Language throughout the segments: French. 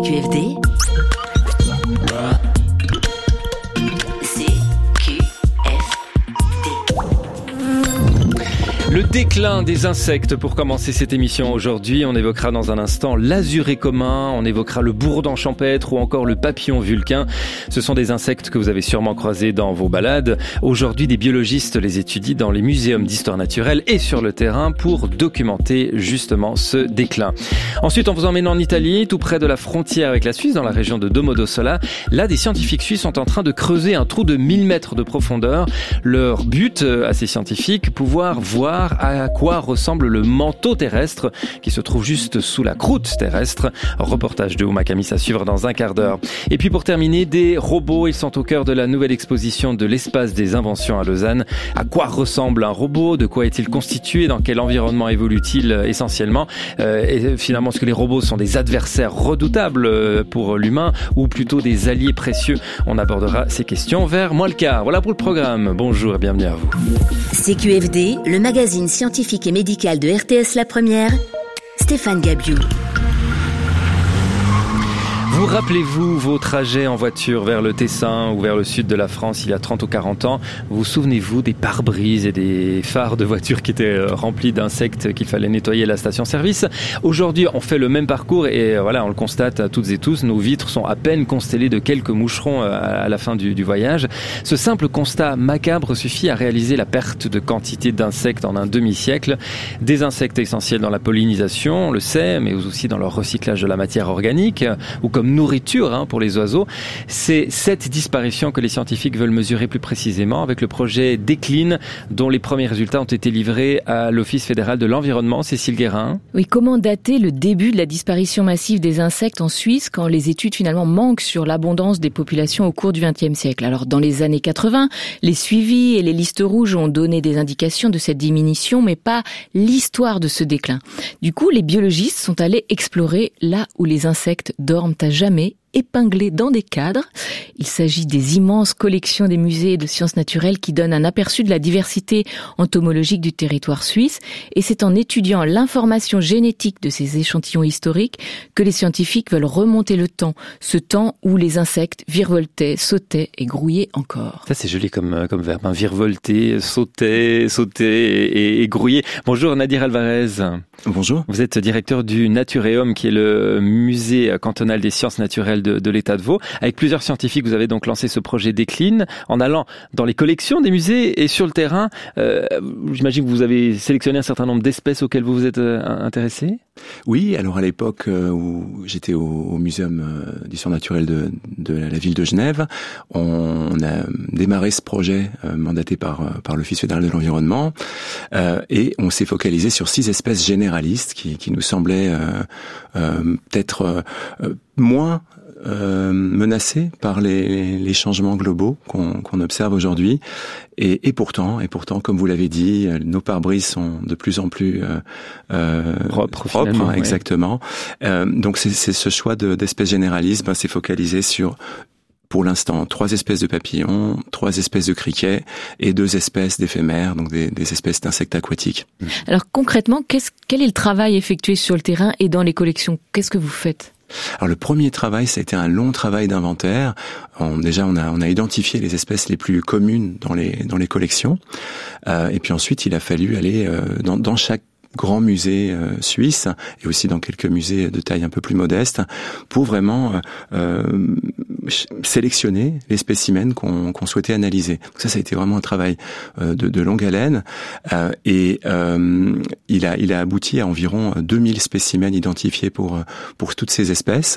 CQFD, Le déclin des insectes pour commencer cette émission aujourd'hui. On évoquera dans un instant l'azuré commun, on évoquera le bourdon champêtre ou encore le papillon vulcain. Ce sont des insectes que vous avez sûrement croisés dans vos balades. Aujourd'hui, des biologistes les étudient dans les muséums d'histoire naturelle et sur le terrain pour documenter justement ce déclin. Ensuite, on vous emmène en Italie, tout près de la frontière avec la Suisse, dans la région de Domodossola. Là, des scientifiques suisses sont en train de creuser un trou de 1000 mètres de profondeur. Leur but, à ces scientifiques, pouvoir voir à quoi ressemble le manteau terrestre qui se trouve juste sous la croûte terrestre. Reportage de Ouma Kamis à suivre dans un quart d'heure. Et puis pour terminer, des robots, ils sont au cœur de la nouvelle exposition de l'espace des inventions à Lausanne. À quoi ressemble un robot? De quoi est-il constitué? Dans quel environnement évolue-t-il essentiellement? Et finalement, est-ce que les robots sont des adversaires redoutables pour l'humain ou plutôt des alliés précieux? On abordera ces questions vers moins le quart. Voilà pour le programme. Bonjour et bienvenue à vous. CQFD, le magazine scientifique et médical de RTS La Première, Stéphane Gabiou. Vous rappelez-vous vos trajets en voiture vers le Tessin ou vers le sud de la France il y a 30 ou 40 ans? Vous souvenez-vous des pare-brises et des phares de voitures qui étaient remplis d'insectes qu'il fallait nettoyer à la station-service? Aujourd'hui, on fait le même parcours et voilà, on le constate à toutes et tous, nos vitres sont à peine constellées de quelques moucherons à la fin du voyage. Ce simple constat macabre suffit à réaliser la perte de quantité d'insectes en un demi-siècle. Des insectes essentiels dans la pollinisation, on le sait, mais aussi dans leur recyclage de la matière organique ou comme nourriture pour les oiseaux. C'est cette disparition que les scientifiques veulent mesurer plus précisément avec le projet Décline, dont les premiers résultats ont été livrés à l'Office fédéral de l'environnement. Cécile Guérin. Oui, comment dater le début de la disparition massive des insectes en Suisse quand les études finalement manquent sur l'abondance des populations au cours du XXe siècle? Alors, dans les années 80, les suivis et les listes rouges ont donné des indications de cette diminution, mais pas l'histoire de ce déclin. Du coup, les biologistes sont allés explorer là où les insectes dorment à jamais, épinglés dans des cadres. Il s'agit des immenses collections des musées de sciences naturelles qui donnent un aperçu de la diversité entomologique du territoire suisse. Et c'est en étudiant l'information génétique de ces échantillons historiques que les scientifiques veulent remonter le temps. Ce temps où les insectes virevoltaient, sautaient et grouillaient encore. Ça, c'est joli comme verbe, virevolter, sauter et grouiller. Bonjour Nadir Alvarez. Bonjour. Vous êtes directeur du Natureum, qui est le musée cantonal des sciences naturelles de l'État de Vaud. Avec plusieurs scientifiques, vous avez donc lancé ce projet Décline en allant dans les collections des musées et sur le terrain. J'imagine que vous avez sélectionné un certain nombre d'espèces auxquelles vous vous êtes intéressé. Oui, alors à l'époque où j'étais au Muséum d'histoire naturelle de la ville de Genève, on a démarré ce projet mandaté par l'Office fédéral de l'environnement et on s'est focalisé sur 6 espèces généralistes qui nous semblaient peut-être moins menacés par les changements globaux qu'on observe aujourd'hui et pourtant comme vous l'avez dit, nos pare-brises sont de plus en plus propres, exactement. Donc c'est ce choix d'espèces généralistes, c'est focalisé sur pour l'instant 3 espèces de papillons, 3 espèces de criquets et 2 espèces d'éphémères, donc des espèces d'insectes aquatiques. Alors concrètement, quel est le travail effectué sur le terrain et dans les collections? Qu'est-ce que vous faites? Alors le premier travail, ça a été un long travail d'inventaire. Déjà, on a identifié les espèces les plus communes dans les collections. Et puis ensuite, il a fallu aller dans chaque grand musée suisse et aussi dans quelques musées de taille un peu plus modeste pour vraiment sélectionner les spécimens qu'on souhaitait analyser. Donc ça a été vraiment un travail de longue haleine et il a abouti à environ 2000 spécimens identifiés pour toutes ces espèces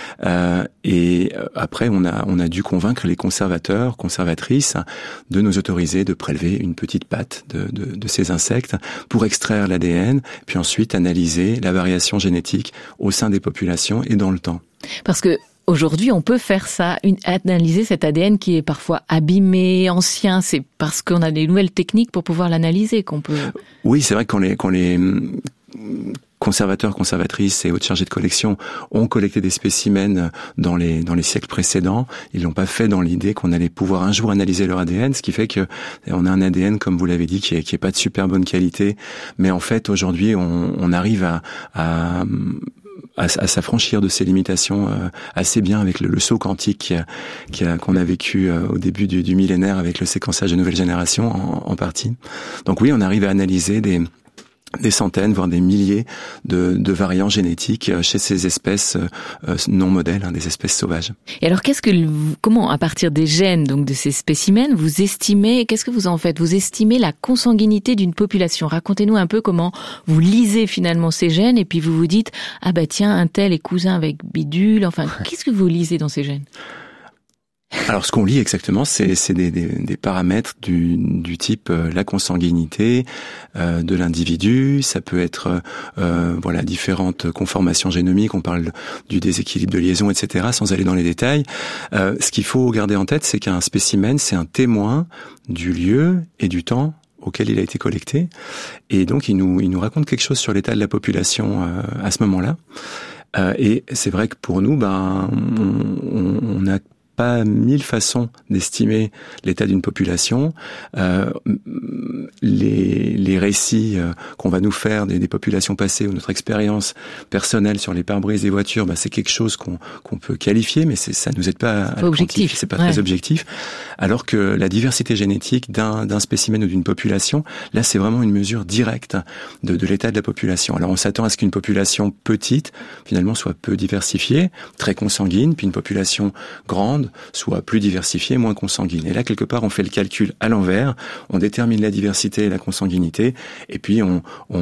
et après on a dû convaincre les conservatrices de nous autoriser de prélever une petite patte de ces insectes pour extraire l'ADN puis ensuite analyser la variation génétique au sein des populations et dans le temps. Parce que aujourd'hui, on peut faire ça, analyser cet ADN qui est parfois abîmé, ancien. C'est parce qu'on a des nouvelles techniques pour pouvoir l'analyser qu'on peut. Oui, c'est vrai que quand les conservateurs, conservatrices et autres chargés de collection ont collecté des spécimens dans les siècles précédents. Ils l'ont pas fait dans l'idée qu'on allait pouvoir un jour analyser leur ADN, ce qui fait que on a un ADN, comme vous l'avez dit, qui est pas de super bonne qualité. Mais en fait, aujourd'hui, on arrive à à s'affranchir de ces limitations assez bien avec le saut quantique qu'on a vécu au début du millénaire avec le séquençage de nouvelle génération en partie. Donc oui, on arrive à analyser des centaines, voire des milliers de variants génétiques chez ces espèces non modèles, des espèces sauvages. Et alors, comment, à partir des gènes, donc de ces spécimens, vous estimez, qu'est-ce que vous en faites? Vous estimez la consanguinité d'une population. Racontez-nous un peu comment vous lisez finalement ces gènes et puis vous vous dites, ah bah tiens, un tel est cousin avec bidule. Enfin, qu'est-ce que vous lisez dans ces gènes? Alors, ce qu'on lit exactement, c'est des paramètres du type la consanguinité de l'individu. Ça peut être différentes conformations génomiques. On parle du déséquilibre de liaison, etc. Sans aller dans les détails. Ce qu'il faut garder en tête, c'est qu'un spécimen, c'est un témoin du lieu et du temps auquel il a été collecté. Et donc, il nous raconte quelque chose sur l'état de la population à ce moment-là. Et c'est vrai que pour nous, on a pas 1000 façons d'estimer l'état d'une population. Les récits qu'on va nous faire des populations passées ou notre expérience personnelle sur les pare-brises des voitures, c'est quelque chose qu'on peut qualifier, mais ça nous aide pas à objectif. C'est pas très objectif. Alors que la diversité génétique d'un spécimen ou d'une population, là, c'est vraiment une mesure directe de l'état de la population. Alors, on s'attend à ce qu'une population petite, finalement, soit peu diversifiée, très consanguine, puis une population grande soit plus diversifiée, moins consanguine. Et là, quelque part, on fait le calcul à l'envers, on détermine la diversité et la consanguinité, et puis on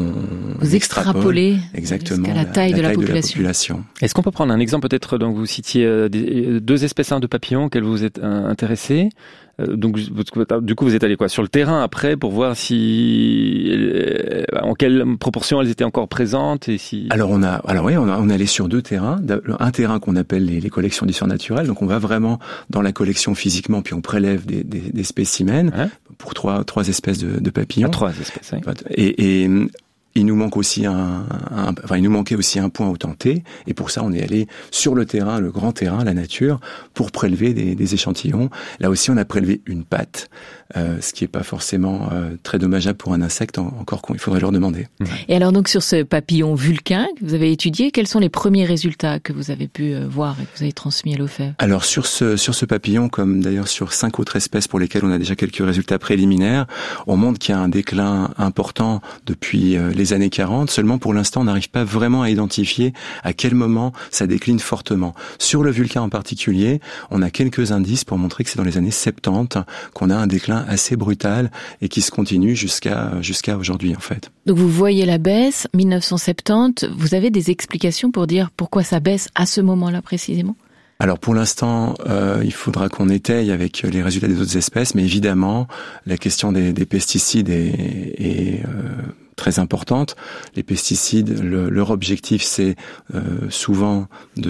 extrapolez exactement la taille de la population. Est-ce qu'on peut prendre un exemple peut-être, donc vous citiez 2 espèces de papillons auxquelles vous êtes intéressés? Donc du coup vous êtes allé sur le terrain après pour voir si en quelle proportion elles étaient encore présentes et si. Alors on est allé sur 2 terrains, un terrain qu'on appelle les collections d'histoire naturelle, donc on va vraiment dans la collection physiquement puis on prélève des spécimens pour trois espèces de papillons. 3 espèces. Oui. Et il nous manque aussi il nous manquait aussi un point au temps T, et pour ça on est allé sur le terrain, le grand terrain, la nature, pour prélever des échantillons. Là aussi on a prélevé une patte, ce qui est pas forcément très dommageable pour un insecte, encore qu'il faudrait leur demander. Et alors donc sur ce papillon vulcain que vous avez étudié, quels sont les premiers résultats que vous avez pu voir et que vous avez transmis à l'OFEV? Alors sur ce papillon, comme d'ailleurs sur 5 autres espèces pour lesquelles on a déjà quelques résultats préliminaires, on montre qu'il y a un déclin important depuis les années 40. Seulement pour l'instant on n'arrive pas vraiment à identifier à quel moment ça décline fortement. Sur le vulcain en particulier, on a quelques indices pour montrer que c'est dans les années 70 qu'on a un déclin assez brutal et qui se continue jusqu'à aujourd'hui en fait. Donc vous voyez la baisse, 1970, vous avez des explications pour dire pourquoi ça baisse à ce moment-là précisément? Alors pour l'instant, il faudra qu'on étaye avec les résultats des autres espèces, mais évidemment, la question des pesticides est très importante. Les pesticides, leur objectif, c'est souvent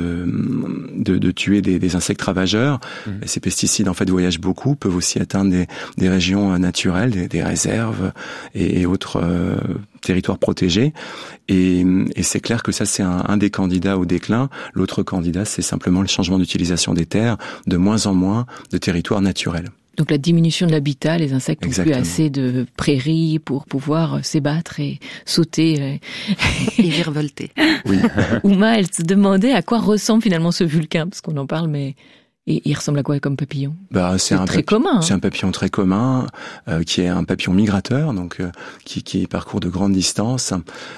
de tuer des insectes ravageurs. Et ces pesticides, en fait, voyagent beaucoup, peuvent aussi atteindre des régions naturelles, des réserves et autres territoires protégés. Et c'est clair que ça, c'est un des candidats au déclin. L'autre candidat, c'est simplement le changement d'utilisation des terres, de moins en moins de territoires naturels. Donc la diminution de l'habitat, les insectes n'ont plus assez de prairies pour pouvoir s'ébattre et sauter. Et virevolter. Oui. Ouma, elle se demandait à quoi ressemble finalement ce vulcain, parce qu'on en parle, mais il ressemble à quoi comme papillon? C'est très commun. C'est un papillon très commun, qui est un papillon migrateur, donc qui parcourt de grandes distances.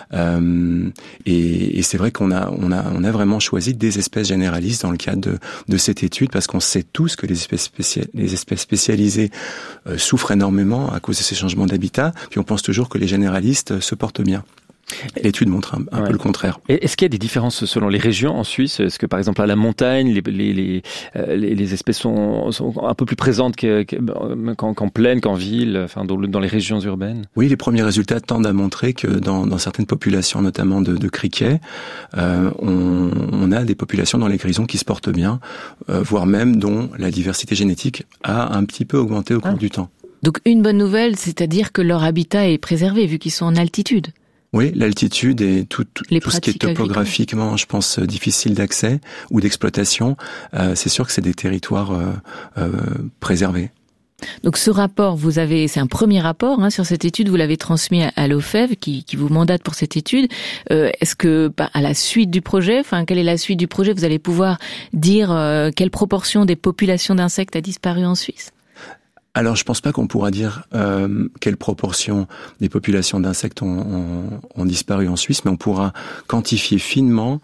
Et c'est vrai qu'on a vraiment choisi des espèces généralistes dans le cadre de cette étude, parce qu'on sait tous que les espèces spécialisées souffrent énormément à cause de ces changements d'habitat. Puis on pense toujours que les généralistes se portent bien. L'étude montre un peu le contraire. Et est-ce qu'il y a des différences selon les régions en Suisse? Est-ce que par exemple à la montagne, les espèces sont un peu plus présentes qu'en plaine, qu'en ville, enfin dans les régions urbaines? Oui, les premiers résultats tendent à montrer que dans certaines populations, notamment de criquets, on a des populations dans les grisons qui se portent bien, voire même dont la diversité génétique a un petit peu augmenté au cours du temps. Donc une bonne nouvelle, c'est-à-dire que leur habitat est préservé vu qu'ils sont en altitude. Oui, l'altitude et tout ce qui est topographiquement, je pense, difficile d'accès ou d'exploitation, c'est sûr que c'est des territoires préservés. Donc ce rapport, c'est un premier rapport sur cette étude, vous l'avez transmis à l'OFEV qui vous mandate pour cette étude. Est-ce que à la suite du projet, quelle est la suite du projet, vous allez pouvoir dire quelle proportion des populations d'insectes a disparu en Suisse ? Alors, je pense pas qu'on pourra dire quelle proportion des populations d'insectes ont disparu en Suisse, mais on pourra quantifier finement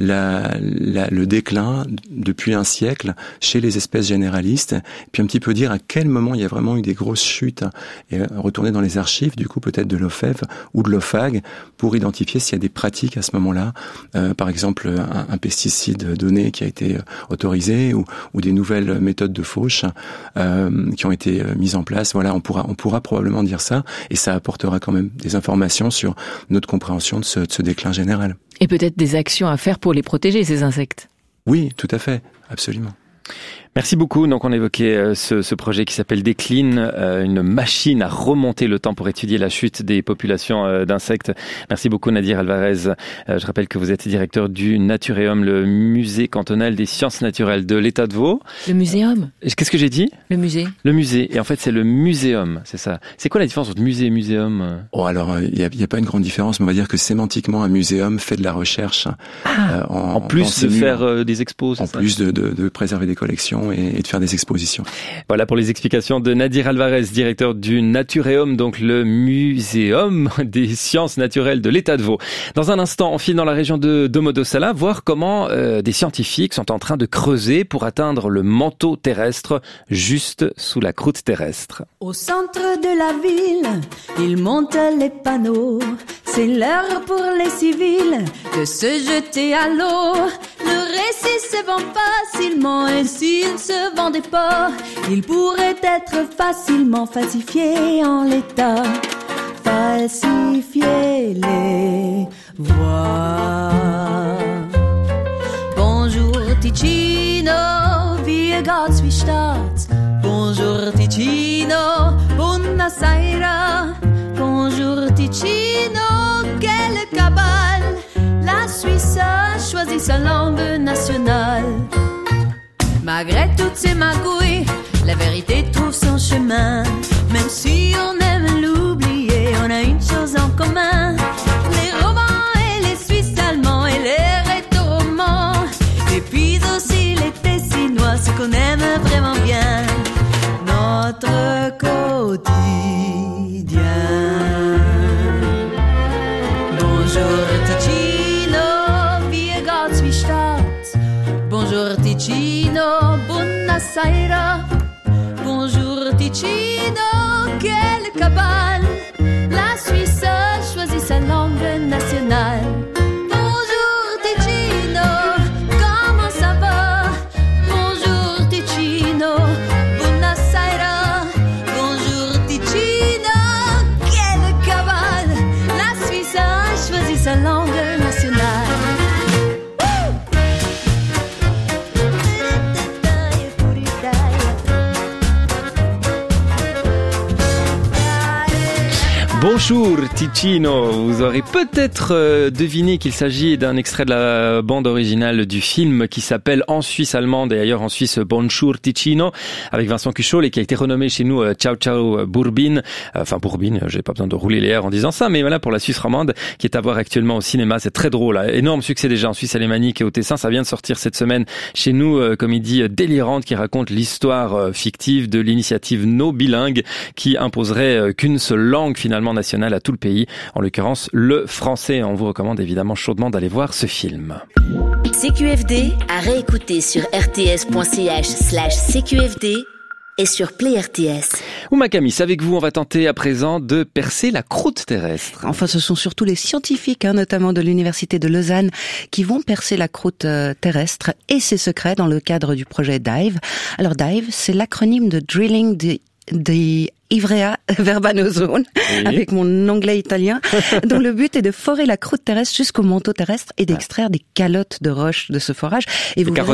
le déclin depuis un siècle chez les espèces généralistes, puis un petit peu dire à quel moment il y a vraiment eu des grosses chutes, et retourner dans les archives, du coup peut-être de l'OFEV ou de l'OFAG, pour identifier s'il y a des pratiques à ce moment-là, par exemple un pesticide donné qui a été autorisé, ou des nouvelles méthodes de fauche qui ont été mise en place. Voilà, on pourra probablement dire ça, et ça apportera quand même des informations sur notre compréhension de ce déclin général. Et peut-être des actions à faire pour les protéger, ces insectes. Oui, tout à fait, absolument. Merci beaucoup. Donc on évoquait ce projet qui s'appelle Décline, une machine à remonter le temps pour étudier la chute des populations d'insectes. Merci beaucoup Nadir Alvarez. Je rappelle que vous êtes directeur du Naturéum, le musée cantonal des sciences naturelles de l'État de Vaud. Le muséum. Qu'est-ce que j'ai dit ? Le musée. Le musée. Et en fait c'est le muséum, c'est ça. C'est quoi la différence entre musée et muséum ? Oh, alors il y a pas une grande différence, mais on va dire que sémantiquement un muséum fait de la recherche. En plus de faire des expos. En plus de préserver des collections et de faire des expositions. Voilà pour les explications de Nadir Alvarez, directeur du Naturéum, donc le muséum des sciences naturelles de l'État de Vaud. Dans un instant, on file dans la région de Domodossola, voir comment des scientifiques sont en train de creuser pour atteindre le manteau terrestre juste sous la croûte terrestre. Au centre de la ville, ils montent les panneaux. C'est l'heure pour les civils de se jeter à l'eau. Le récit se vend facilement, et s'il se vendait pas, il pourrait être facilement falsifié en l'état. Falsifier les voix. Bonjour Ticino, wie geht's, wie steht's? Bonjour Ticino, buonasera. Bonjour Ticino, quelle cabale. La Suisse a choisi sa langue nationale. Malgré toutes ces magouilles, la vérité trouve son chemin. Même si on aime l'oublier, on a une chose en commun. Les romans et les Suisses allemands et les rétoromans. Et puis aussi les Tessinois, ce qu'on aime vraiment bien. Notre quotidien. Bonjour Ticino, wie geht's, wie steht's? Bonjour Ticino, buonasera. Bonjour Ticino, quelle cabale. La Suisse a choisi sa langue nationale. Bonjour Ticino, comment ça va? Bonjour Ticino, buonasera. Bonjour Ticino, quelle cabale. La Suisse a choisi sa langue nationale. Bonjour Ticino, vous aurez peut-être deviné qu'il s'agit d'un extrait de la bande originale du film qui s'appelle En Suisse allemande et ailleurs en Suisse Bonjour Ticino avec Vincent Cuchol et qui a été renommé chez nous Ciao Ciao Bourbine. Enfin Bourbine, j'ai pas besoin de rouler les airs en disant ça, mais voilà pour la Suisse romande qui est à voir actuellement au cinéma, c'est très drôle, énorme succès déjà en Suisse alémanique et au Tessin, ça vient de sortir cette semaine chez nous, comédie délirante qui raconte l'histoire fictive de l'initiative No Bilingue qui imposerait qu'une seule langue finalement nationale à tout le pays, en l'occurrence le français. On vous recommande évidemment chaudement d'aller voir ce film. CQFD à réécouter sur rts.ch/CQFD et sur Play RTS. Ouma Camis, avec vous, on va tenter à présent de percer la croûte terrestre. Enfin, ce sont surtout les scientifiques, notamment de l'Université de Lausanne, qui vont percer la croûte terrestre et ses secrets dans le cadre du projet DIVE. Alors DIVE, c'est l'acronyme de Drilling the Ivrea Verbanozone, oui. Avec mon anglais italien, dont le but est de forer la croûte terrestre jusqu'au manteau terrestre et d'extraire des calottes de roches de ce forage. Et des carottes.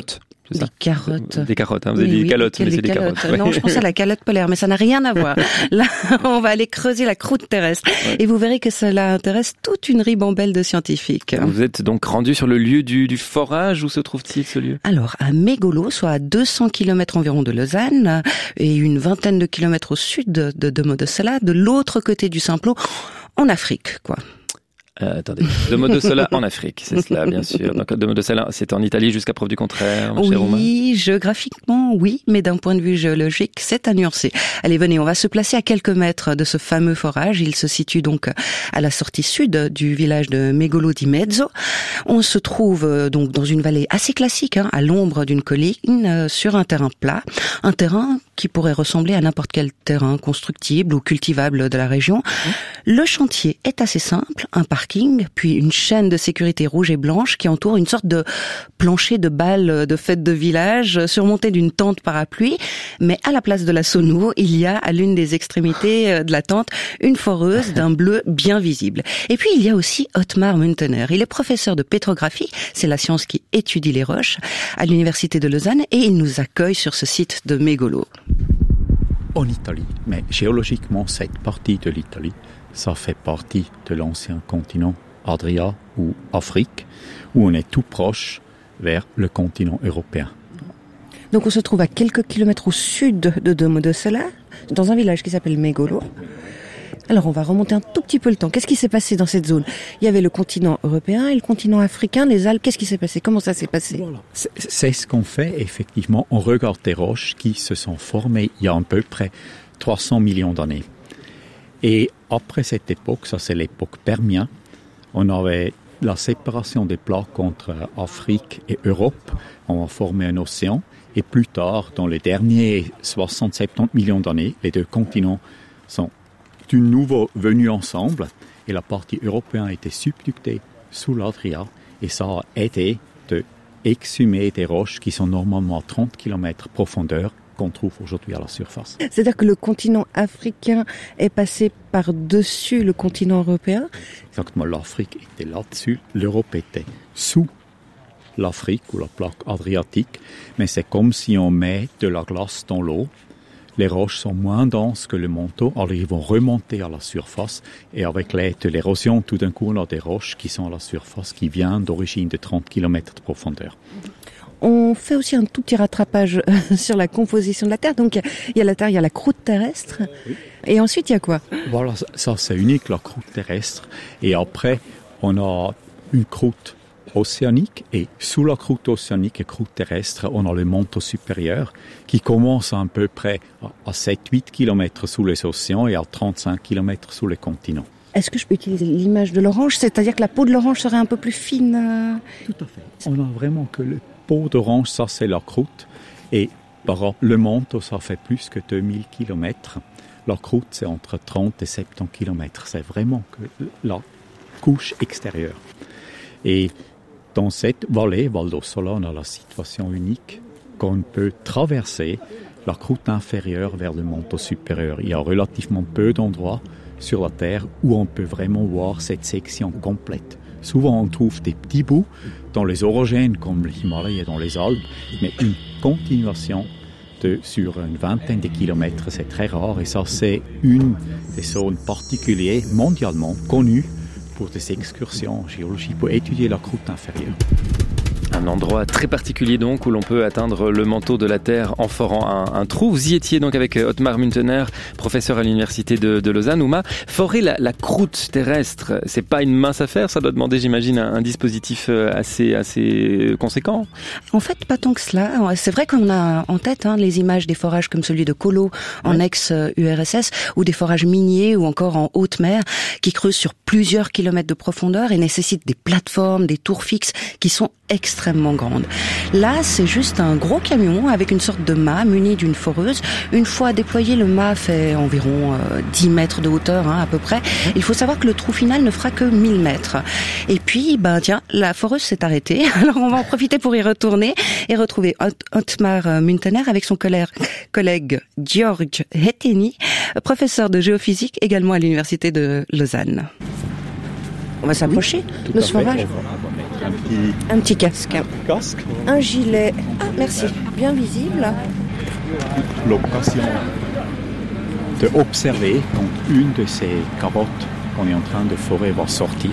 c'est ça? Des carottes. Des carottes, hein. Vous avez dit des calottes, mais c'est des carottes. Ouais. Non, je pense à la calotte polaire, mais ça n'a rien à voir. Là, on va aller creuser la croûte terrestre. Ouais. Et vous verrez que cela intéresse toute une ribambelle de scientifiques. Vous êtes donc rendu sur le lieu du forage. Où se trouve-t-il, ce lieu? Alors, à Mégolo, soit à 200 km environ de Lausanne, et une vingtaine de kilomètres au sud de Domodossola, de l'autre côté du Simplot, en Afrique, quoi. Attendez, Domodossola en Afrique, c'est cela, bien sûr. Donc Domodossola, c'est en Italie jusqu'à preuve du contraire, mon cher Romain. Oui, géographiquement, oui, mais d'un point de vue géologique, c'est à nuancer. Allez, venez, on va se placer à quelques mètres de ce fameux forage. Il se situe donc à la sortie sud du village de Megolo di Mezzo. On se trouve donc dans une vallée assez classique, hein, à l'ombre d'une colline, sur un terrain plat. Un terrain qui pourrait ressembler à n'importe quel terrain constructible ou cultivable de la région. Le chantier est assez simple, un parking, puis une chaîne de sécurité rouge et blanche qui entoure une sorte de plancher de bal de fête de village surmonté d'une tente parapluie. Mais à la place de la sono, il y a à l'une des extrémités de la tente une foreuse d'un bleu bien visible. Et puis il y a aussi Ottmar Muntener. Il est professeur de pétrographie, c'est la science qui étudie les roches, à l'université de Lausanne, et il nous accueille sur ce site de Mégolo. En Italie, mais géologiquement, cette partie de l'Italie, ça fait partie de l'ancien continent Adria ou Afrique, où on est tout proche vers le continent européen. Donc on se trouve à quelques kilomètres au sud de Domodossola, dans un village qui s'appelle Mégolo. Alors on va remonter un tout petit peu le temps. Qu'est-ce qui s'est passé dans cette zone? Il y avait le continent européen et le continent africain, les Alpes. Qu'est-ce qui s'est passé? Comment ça s'est passé? Voilà. C'est ce qu'on fait, effectivement. On regarde des roches qui se sont formées il y a à peu près 300 millions d'années. Et après cette époque, ça c'est l'époque permienne, on avait la séparation des plaques entre Afrique et Europe. On a formé un océan. Et plus tard, dans les derniers 60-70 millions d'années, les deux continents sont de nouveau venus ensemble. Et la partie européenne a été subductée sous l'Adria. Et ça a aidé de exhumer des roches qui sont normalement à 30 km profondeur, qu'on trouve aujourd'hui à la surface. C'est-à-dire que le continent africain est passé par-dessus le continent européen? Exactement, l'Afrique était là-dessus, l'Europe était sous l'Afrique ou la plaque adriatique, mais c'est comme si on met de la glace dans l'eau. Les roches sont moins denses que le manteau, alors ils vont remonter à la surface, et avec l'aide de l'érosion, tout d'un coup on a des roches qui sont à la surface, qui viennent d'origine de 30 km de profondeur. On fait aussi un tout petit rattrapage sur la composition de la Terre. Donc, il y a la Terre, il y a la croûte terrestre. Oui. Et ensuite, il y a quoi? Voilà, ça c'est unique, la croûte terrestre. Et après, on a une croûte océanique. Et sous la croûte océanique et croûte terrestre, on a le manteau supérieur qui commence à peu près à 7-8 km sous les océans et à 35 km sous les continents. Est-ce que je peux utiliser l'image de l'orange? C'est-à-dire que la peau de l'orange serait un peu plus fine? Tout à fait. On a vraiment que le peau d'orange, ça c'est la croûte, et le manteau, ça fait plus que 2000 km. La croûte, c'est entre 30 et 70 km. C'est vraiment que la couche extérieure. Et dans cette vallée, Val d'Ossola, on a la situation unique qu'on peut traverser la croûte inférieure vers le manteau supérieur. Il y a relativement peu d'endroits sur la Terre où on peut vraiment voir cette section complète. Souvent, on trouve des petits bouts dans les orogènes comme l'Himalaya et dans les Alpes, mais une continuation sur une vingtaine de kilomètres, c'est très rare. Et ça, c'est une des zones particulières mondialement connues pour des excursions géologiques pour étudier la croûte inférieure. Un endroit très particulier donc où l'on peut atteindre le manteau de la Terre en forant un trou. Vous y étiez donc avec Ottmar Muntener, professeur à l'université de Lausanne. Ouma, forer la croûte terrestre, c'est pas une mince affaire, ça doit demander, j'imagine, un dispositif assez conséquent. En fait, pas tant que cela. C'est vrai qu'on a en tête les images des forages comme celui de Colo en ex-URSS, ou des forages miniers ou encore en haute mer qui creusent sur plusieurs kilomètres de profondeur et nécessitent des plateformes, des tours fixes qui sont extrêmement grande. Là, c'est juste un gros camion avec une sorte de mât muni d'une foreuse. Une fois déployé, le mât fait environ 10 mètres de hauteur à peu près. Il faut savoir que le trou final ne fera que 1000 mètres. Et puis, la foreuse s'est arrêtée. Alors, on va en profiter pour y retourner et retrouver Ottmar Muntener avec son collègue Georg Heteni, professeur de géophysique également à l'université de Lausanne. On va s'approcher de ce forage. un petit Un petit casque. casque. Un gilet. Ah, merci. Bien visible. L'occasion d'observer quand une de ces carottes qu'on est en train de forer va sortir.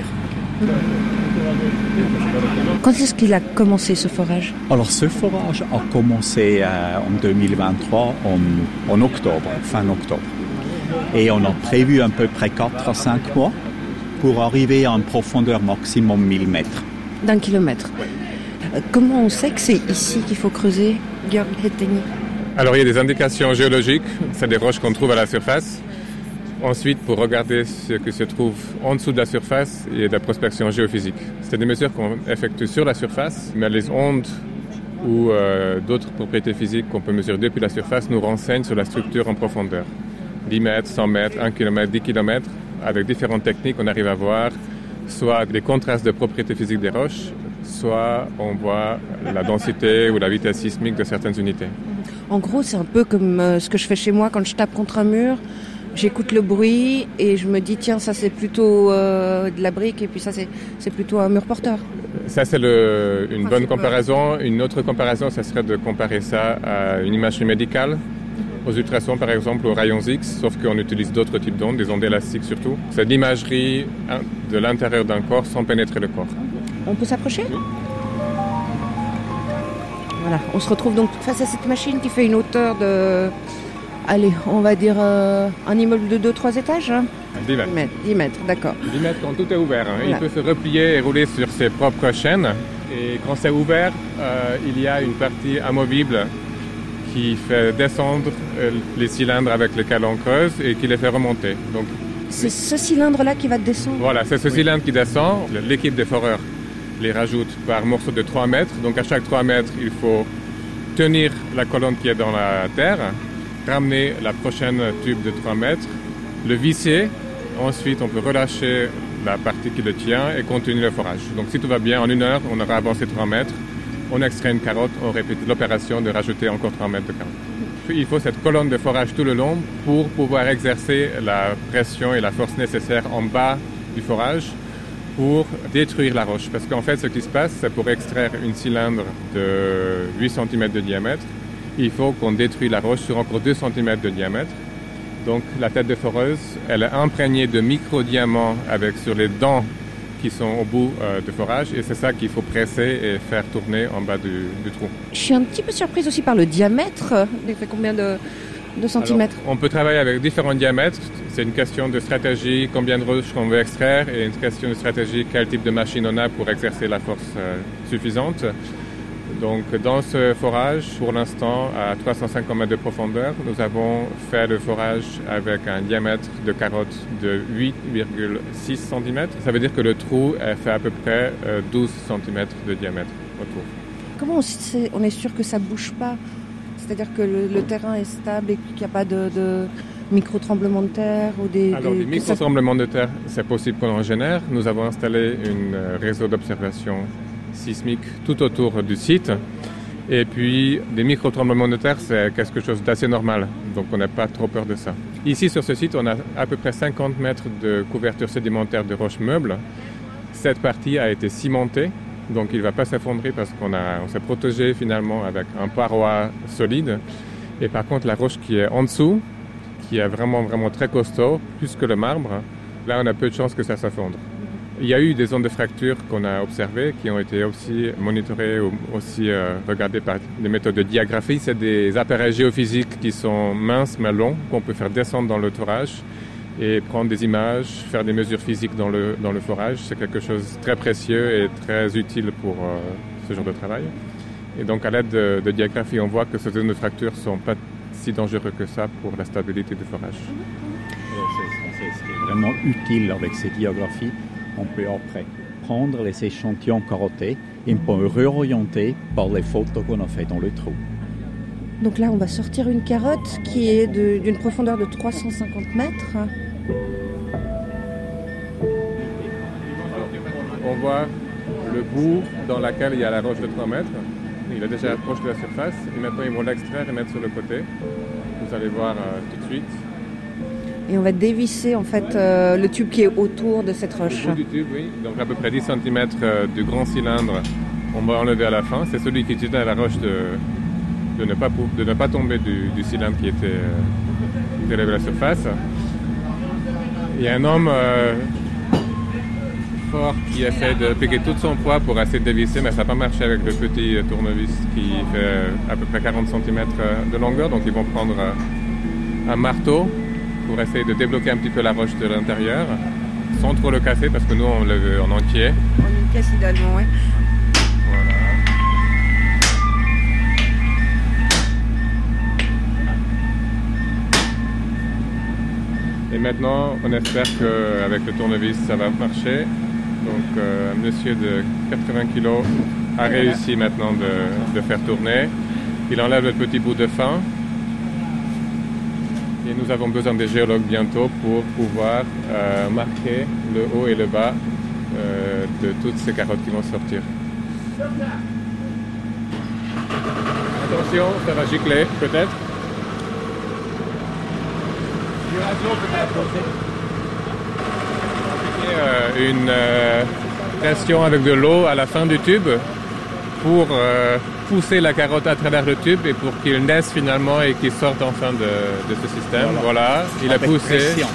Quand est-ce qu'il a commencé ce forage? Alors ce forage a commencé en 2023, en octobre, fin octobre. Et on a prévu à peu près 4 à 5 mois pour arriver à une profondeur maximum 1000 mètres. D'un kilomètre. Comment on sait que c'est ici qu'il faut creuser, Georg Hetting? Alors il y a des indications géologiques, c'est des roches qu'on trouve à la surface. Ensuite, pour regarder ce qui se trouve en dessous de la surface, il y a de la prospection géophysique. C'est des mesures qu'on effectue sur la surface, mais les ondes ou d'autres propriétés physiques qu'on peut mesurer depuis la surface nous renseignent sur la structure en profondeur. 10 mètres, 100 mètres, 1 km, 10 km. Avec différentes techniques, on arrive à voir soit des contrastes de propriétés physiques des roches, soit on voit la densité ou la vitesse sismique de certaines unités. En gros, c'est un peu comme ce que je fais chez moi quand je tape contre un mur. J'écoute le bruit et je me dis, tiens, ça c'est plutôt de la brique et puis ça c'est plutôt un mur porteur. Ça c'est une bonne comparaison. Une autre comparaison, ça serait de comparer ça à une imagerie médicale, aux ultrasons par exemple, aux rayons X, sauf qu'on utilise d'autres types d'ondes, des ondes élastiques surtout. C'est de l'imagerie de l'intérieur d'un corps sans pénétrer le corps. On peut s'approcher ? Voilà, on se retrouve donc face à cette machine qui fait une hauteur de... Allez, on va dire un immeuble de 2-3 étages, hein. 10 mètres. 10 mètres, d'accord. 10 mètres quand tout est ouvert. Hein. Voilà. Il peut se replier et rouler sur ses propres chaînes. Et quand c'est ouvert, il y a une partie amovible qui fait descendre les cylindres avec lesquels on creuse et qui les fait remonter. Donc, c'est ce cylindre-là qui va descendre? Voilà, c'est ce cylindre qui descend. L'équipe des foreurs les rajoute par morceaux de 3 mètres. Donc à chaque 3 mètres, il faut tenir la colonne qui est dans la terre, ramener la prochaine tube de 3 mètres, le visser. Ensuite, on peut relâcher la partie qui le tient et continuer le forage. Donc si tout va bien, en 1 heure, on aura avancé 3 mètres. On extrait une carotte, on répète l'opération de rajouter encore 3 mètres de carotte. Puis, il faut cette colonne de forage tout le long pour pouvoir exercer la pression et la force nécessaire en bas du forage pour détruire la roche. Parce qu'en fait, ce qui se passe, c'est pour extraire une cylindre de 8 cm de diamètre, il faut qu'on détruise la roche sur encore 2 cm de diamètre. Donc la tête de foreuse, elle est imprégnée de micro-diamants avec sur les dents qui sont au bout de forage, et c'est ça qu'il faut presser et faire tourner en bas du trou. Je suis un petit peu surprise aussi par le diamètre. Il fait combien de centimètres? Alors, on peut travailler avec différents diamètres. C'est une question de stratégie, combien de roches qu'on veut extraire, et une question de stratégie, quel type de machine on a pour exercer la force suffisante. Donc dans ce forage, pour l'instant, à 350 mètres de profondeur, nous avons fait le forage avec un diamètre de carotte de 8,6 cm. Ça veut dire que le trou fait à peu près 12 cm de diamètre autour. Comment on est sûr que ça ne bouge pas? C'est-à-dire que le terrain est stable et qu'il n'y a pas de micro-tremblements de terre ou des... Alors, les micro-tremblements de terre, c'est possible qu'on en génère. Nous avons installé un réseau d'observation sismique tout autour du site. Et puis, des micro-tremblements de terre, c'est quelque chose d'assez normal. Donc, on n'a pas trop peur de ça. Ici, sur ce site, on a à peu près 50 mètres de couverture sédimentaire de roches meubles. Cette partie a été cimentée. Donc il ne va pas s'effondrer parce qu'on s'est protégé finalement avec un paroi solide. Et par contre, la roche qui est en dessous, qui est vraiment, vraiment très costaud, plus que le marbre, là on a peu de chances que ça s'effondre. Il y a eu des zones de fracture qu'on a observées, qui ont été aussi monitorées ou aussi regardées par des méthodes de diagraphie. C'est des appareils géophysiques qui sont minces mais longs, qu'on peut faire descendre dans le forage et prendre des images, faire des mesures physiques dans le forage. C'est quelque chose de très précieux et très utile pour ce genre de travail. Et donc à l'aide de diagraphie, on voit que ces zones de fracture ne sont pas si dangereux que ça pour la stabilité du forage. C'est ce qui est vraiment utile avec ces diagraphies. On peut après prendre les échantillons carottés et on peut réorienter par les photos qu'on a fait dans le trou. Donc là, on va sortir une carotte qui est d'une profondeur de 350 mètres. On voit le bout dans lequel il y a la roche de 3 mètres. Il est déjà proche de la surface. Et maintenant, ils vont l'extraire et mettre sur le côté. Vous allez voir tout de suite. Et on va dévisser en fait le tube qui est autour de cette roche. Au bout du tube, oui. Donc à peu près 10 cm du grand cylindre, on va enlever à la fin. C'est celui qui tient à la roche de ne pas tomber du cylindre qui était élevé à la surface. Il y a un homme fort qui essaie de piquer tout son poids pour essayer de dévisser, mais ça n'a pas marché avec le petit tournevis qui fait à peu près 40 cm de longueur. Donc ils vont prendre un marteau pour essayer de débloquer un petit peu la roche de l'intérieur, sans trop le casser, parce que nous, on le veut en entier. On le casse idéalement, oui. Voilà. Et maintenant, on espère qu'avec le tournevis, ça va marcher. Donc, un monsieur de 80 kg a réussi maintenant de faire tourner. Il enlève le petit bout de fin. Et nous avons besoin des géologues bientôt pour pouvoir marquer le haut et le bas de toutes ces carottes qui vont sortir. Attention, ça va gicler peut-être. Une pression avec de l'eau à la fin du tube pour pousser la carotte à travers le tube et pour qu'il naisse finalement et qu'il sorte enfin de ce système. Voilà, il a poussé. Pression.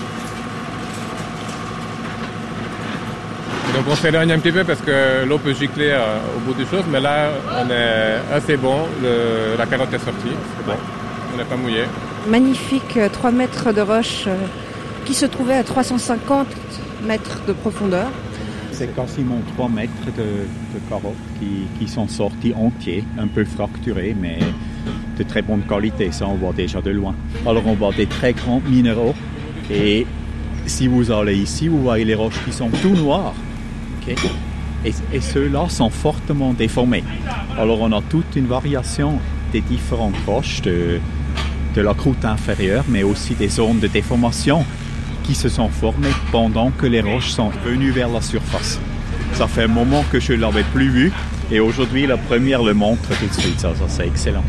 Donc on s'éloigne un petit peu parce que l'eau peut gicler au bout des choses, mais là on est assez bon, la carotte est sortie, c'est bon, on n'est pas mouillé. Magnifique 3 mètres de roche qui se trouvait à 350 mètres de profondeur. C'est quasiment 3 mètres de carottes qui sont sortis entiers, un peu fracturés, mais de très bonne qualité. Ça, on voit déjà de loin. Alors, on voit des très grands minéraux. Et si vous allez ici, vous voyez les roches qui sont tout noires. Okay? Et ceux-là sont fortement déformés. Alors, on a toute une variation des différentes roches de la croûte inférieure, mais aussi des zones de déformation qui se sont formées pendant que les roches sont venues vers la surface. Ça fait un moment que je ne l'avais plus vu et aujourd'hui la première le montre tout de suite. Ça c'est excellent.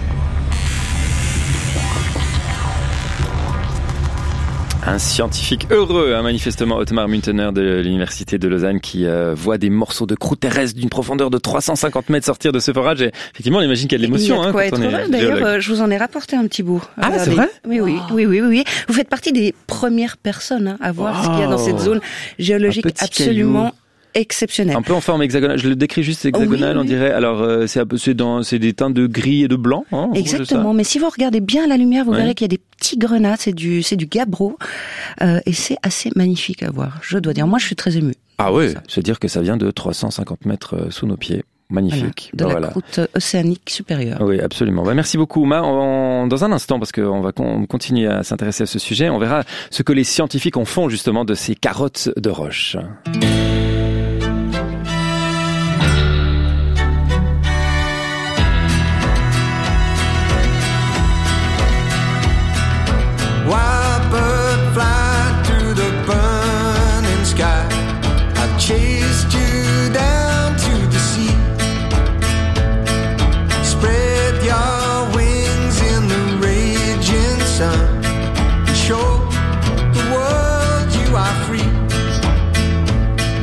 Un scientifique heureux, manifestement, Otmar Muntener de l'Université de Lausanne qui voit des morceaux de croûte terrestre d'une profondeur de 350 mètres sortir de ce forage. Et effectivement, on imagine qu'il y a de l'émotion. Il y a de quoi être heureux. D'ailleurs, je vous en ai rapporté un petit bout. Ah, c'est vrai ? Oui. Vous faites partie des premières personnes à voir ce qu'il y a dans cette zone géologique absolument exceptionnelle. Un peu en forme hexagonale. Je le décris juste hexagonale, on dirait. Alors, c'est des teintes de gris et de blanc. Exactement. Mais si vous regardez bien la lumière, vous verrez qu'il y a des petits grenats. C'est du gabbro. Et c'est assez magnifique à voir. Je dois dire. Moi, je suis très émue. Ah oui. C'est dire que ça vient de 350 mètres sous nos pieds. Magnifique. Voilà, de la croûte océanique supérieure. Oui, absolument. Merci beaucoup, Ma. Dans un instant, parce qu'on va continuer à s'intéresser à ce sujet, on verra ce que les scientifiques en font justement de ces carottes de roche. Wild bird fly to the burning sky. I've chased you down to the sea. Spread your wings in the raging sun and show the world you are free.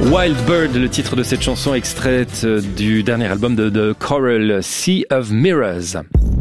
Wild Bird, le titre de cette chanson extraite du dernier album de The Coral, Sea of Mirrors.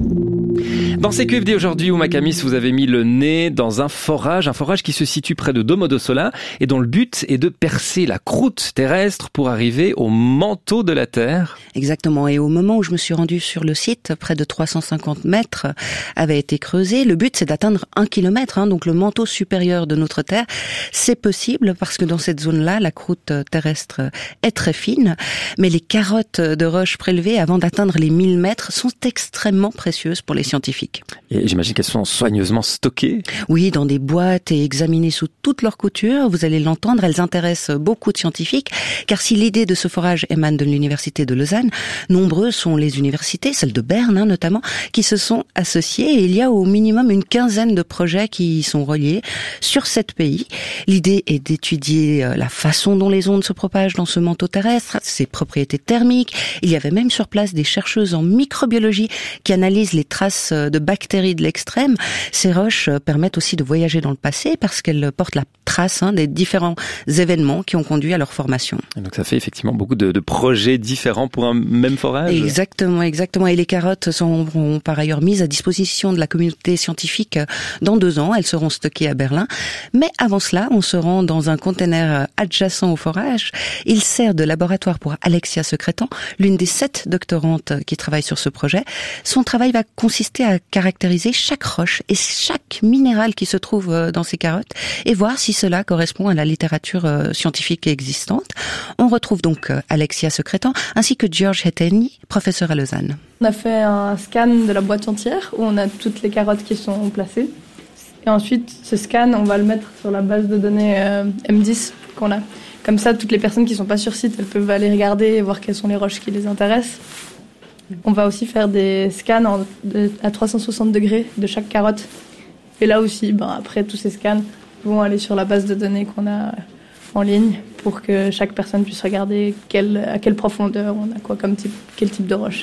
Dans CQFD aujourd'hui, Ouma Kamis, vous avez mis le nez dans un forage qui se situe près de Domodossola et dont le but est de percer la croûte terrestre pour arriver au manteau de la Terre. Exactement. Et au moment où je me suis rendue sur le site, près de 350 mètres avait été creusé. Le but, c'est d'atteindre 1 kilomètre, donc le manteau supérieur de notre Terre. C'est possible parce que dans cette zone-là, la croûte terrestre est très fine. Mais les carottes de roches prélevées avant d'atteindre les 1000 mètres sont extrêmement précieuses pour les scientifiques. Et j'imagine qu'elles sont soigneusement stockées. Oui, dans des boîtes et examinées sous toutes leurs coutures. Vous allez l'entendre, elles intéressent beaucoup de scientifiques. Car si l'idée de ce forage émane de l'université de Lausanne, nombreuses sont les universités, celle de Berne notamment, qui se sont associées. Et il y a au minimum une quinzaine de projets qui y sont reliés sur 7 pays. L'idée est d'étudier la façon dont les ondes se propagent dans ce manteau terrestre, ses propriétés thermiques. Il y avait même sur place des chercheuses en microbiologie qui analysent les traces de bactéries de l'extrême. Ces roches permettent aussi de voyager dans le passé parce qu'elles portent la trace des différents événements qui ont conduit à leur formation. Et donc ça fait effectivement beaucoup de projets différents pour un même forage. Exactement. Et les carottes seront par ailleurs mises à disposition de la communauté scientifique dans 2 ans. Elles seront stockées à Berlin. Mais avant cela, on se rend dans un conteneur adjacent au forage. Il sert de laboratoire pour Alexia Secrétan, l'une des 7 doctorantes qui travaillent sur ce projet. Son travail va consister à caractériser chaque roche et chaque minéral qui se trouve dans ces carottes et voir si cela correspond à la littérature scientifique existante. On retrouve donc Alexia Secrétan ainsi que George Heteni, professeur à Lausanne. On a fait un scan de la boîte entière où on a toutes les carottes qui sont placées. Et ensuite, ce scan, on va le mettre sur la base de données M10 qu'on a. Comme ça, toutes les personnes qui ne sont pas sur site, elles peuvent aller regarder et voir quelles sont les roches qui les intéressent. On va aussi faire des scans à 360 degrés de chaque carotte. Et là aussi, après, tous ces scans vont aller sur la base de données qu'on a en ligne pour que chaque personne puisse regarder à quelle profondeur on a quel type de roche.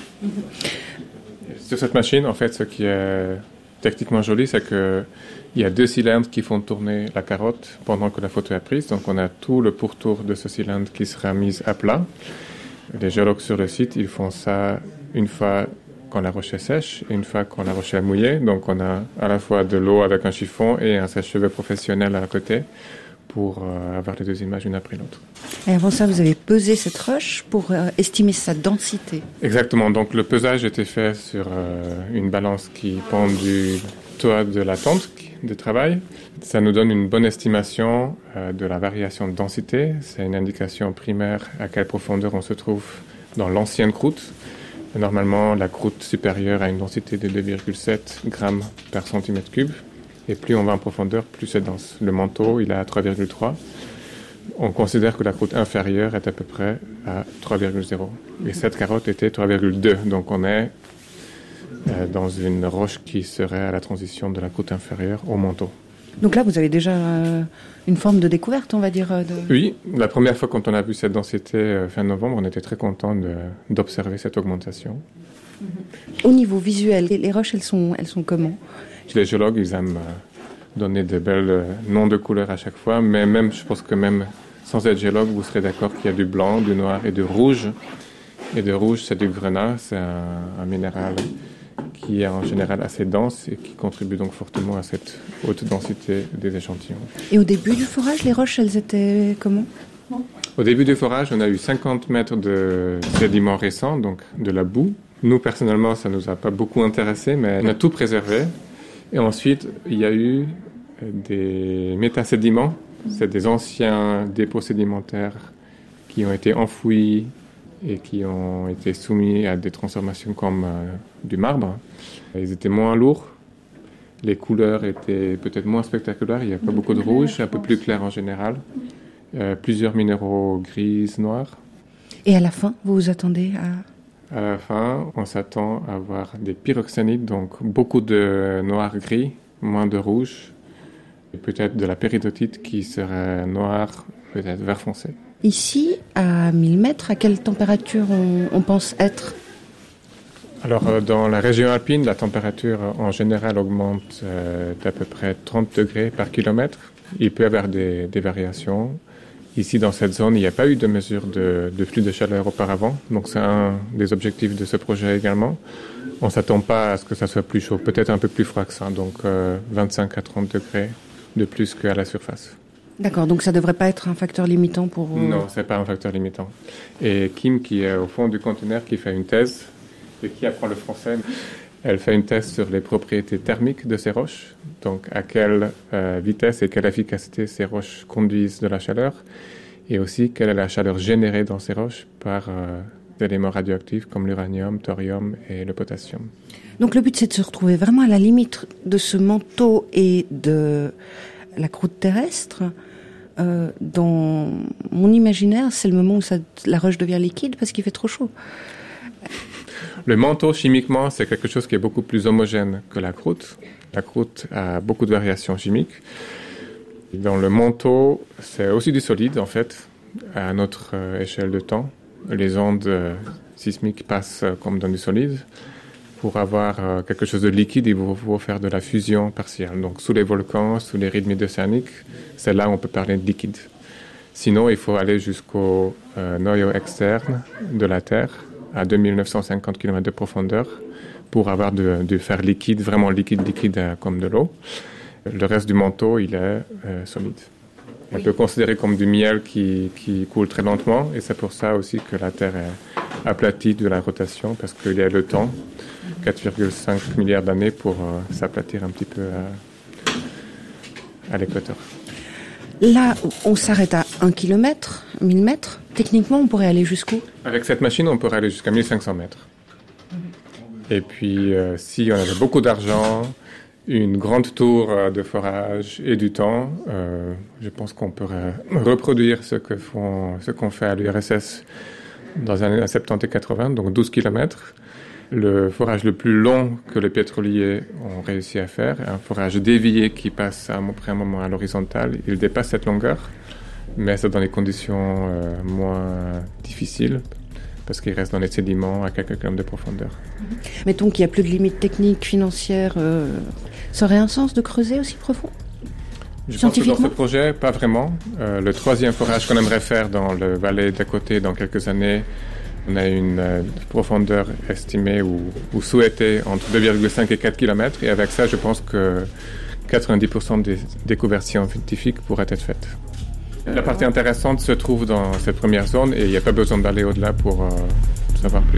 Sur cette machine, en fait, ce qui est techniquement joli, c'est qu'il y a 2 cylindres qui font tourner la carotte pendant que la photo est prise. Donc on a tout le pourtour de ce cylindre qui sera mis à plat. Les géologues sur le site, ils font ça une fois quand la roche est sèche et une fois quand la roche est mouillée. Donc on a à la fois de l'eau avec un chiffon et un sèche-cheveux professionnel à côté pour avoir les 2 images une après l'autre. Et avant ça, vous avez pesé cette roche pour estimer sa densité. Exactement. Donc le pesage était fait sur une balance qui pend du toit de la tente de travail. Ça nous donne une bonne estimation de la variation de densité. C'est une indication primaire à quelle profondeur on se trouve dans l'ancienne croûte. Normalement, la croûte supérieure a une densité de 2,7 grammes par centimètre cube. Et plus on va en profondeur, plus c'est dense. Le manteau, il est à 3,3. On considère que la croûte inférieure est à peu près à 3,0. Et cette carotte était 3,2. Donc on est dans une roche qui serait à la transition de la croûte inférieure au manteau. Donc là, vous avez déjà une forme de découverte, on va dire. Oui, la première fois quand on a vu cette densité fin novembre, on était très content d'observer cette augmentation. Au niveau visuel, les roches, elles sont comment ? Les géologues, ils aiment donner de belles noms de couleurs à chaque fois, mais même, je pense que même sans être géologue, vous serez d'accord qu'il y a du blanc, du noir et du rouge. Et de rouge, c'est du grenat, c'est un minéral qui est en général assez dense et qui contribue donc fortement à cette haute densité des échantillons. Et au début du forage, les roches, elles étaient comment ? Au début du forage, on a eu 50 mètres de sédiments récents, donc de la boue. Nous, personnellement, ça ne nous a pas beaucoup intéressé, mais on a tout préservé. Et ensuite, il y a eu des métasédiments. C'est des anciens dépôts sédimentaires qui ont été enfouis et qui ont été soumis à des transformations comme du marbre. Ils étaient moins lourds. Les couleurs étaient peut-être moins spectaculaires. Il n'y a pas beaucoup de rouge, un peu plus clair en général. Plusieurs minéraux gris, noirs. Et à la fin, vous vous attendez à la fin, on s'attend à avoir des pyroxénites, donc beaucoup de noir-gris, moins de rouge, et peut-être de la péridotite qui serait noire, peut-être vert foncé. Ici, à 1000 mètres, à quelle température on pense être ? Alors, dans la région alpine, la température en général augmente d'à peu près 30 degrés par kilomètre. Il peut y avoir des variations. Ici, dans cette zone, il n'y a pas eu de mesure de flux de chaleur auparavant. Donc, c'est un des objectifs de ce projet également. On ne s'attend pas à ce que ça soit plus chaud, peut-être un peu plus froid que ça. Donc, 25 à 30 degrés de plus qu'à la surface. D'accord, donc ça ne devrait pas être un facteur limitant pour vous? Non, ce n'est pas un facteur limitant. Et Kim, qui est au fond du conteneur, qui fait une thèse, et qui apprend le français, elle fait une thèse sur les propriétés thermiques de ces roches. Donc, à quelle vitesse et quelle efficacité ces roches conduisent de la chaleur. Et aussi, quelle est la chaleur générée dans ces roches par des éléments radioactifs comme l'uranium, thorium et le potassium. Donc, le but, c'est de se retrouver vraiment à la limite de ce manteau et de la croûte terrestre. Dans mon imaginaire, c'est le moment où la roche devient liquide parce qu'il fait trop chaud. Le manteau, chimiquement, c'est quelque chose qui est beaucoup plus homogène que la croûte. La croûte a beaucoup de variations chimiques. Dans le manteau, c'est aussi du solide, en fait, à notre échelle de temps. Les ondes sismiques passent comme dans du solide. Pour avoir quelque chose de liquide, il faut faire de la fusion partielle. Donc, sous les volcans, sous les rythmes océaniques, c'est là où on peut parler de liquide. Sinon, il faut aller jusqu'au noyau externe de la Terre, à 2950 km de profondeur, pour avoir du fer liquide, vraiment liquide comme de l'eau. Le reste du manteau, il est solide. On peut considérer comme du miel qui coule très lentement, et c'est pour ça aussi que la Terre est aplatie de la rotation, parce qu'il y a le temps, 4,5 milliards d'années, pour s'aplatir un petit peu à l'équateur. Là, on s'arrête à 1 km, 1000 mètres. Techniquement, on pourrait aller jusqu'où? Avec cette machine, on pourrait aller jusqu'à 1500 mètres. Et puis, si on avait beaucoup d'argent, une grande tour de forage et du temps, je pense qu'on pourrait reproduire ce qu'on fait à l'URSS dans les années 70 et 80, donc 12 km. Le forage le plus long que les pétroliers ont réussi à faire, un forage dévié qui passe après un moment à l'horizontale, il dépasse cette longueur, mais c'est dans des conditions moins difficiles, parce qu'il reste dans les sédiments à quelques kilomètres de profondeur. Mettons qu'il n'y a plus de limites techniques, financières, ça aurait un sens de creuser aussi profond? Je pense que dans ce projet, pas vraiment. Le troisième forage qu'on aimerait faire dans le vallée d'à côté dans quelques années, on a une profondeur estimée ou souhaitée entre 2,5 et 4 km. Et avec ça, je pense que 90% des découvertes scientifiques pourraient être faites. La partie intéressante se trouve dans cette première zone et il n'y a pas besoin d'aller au-delà pour savoir plus.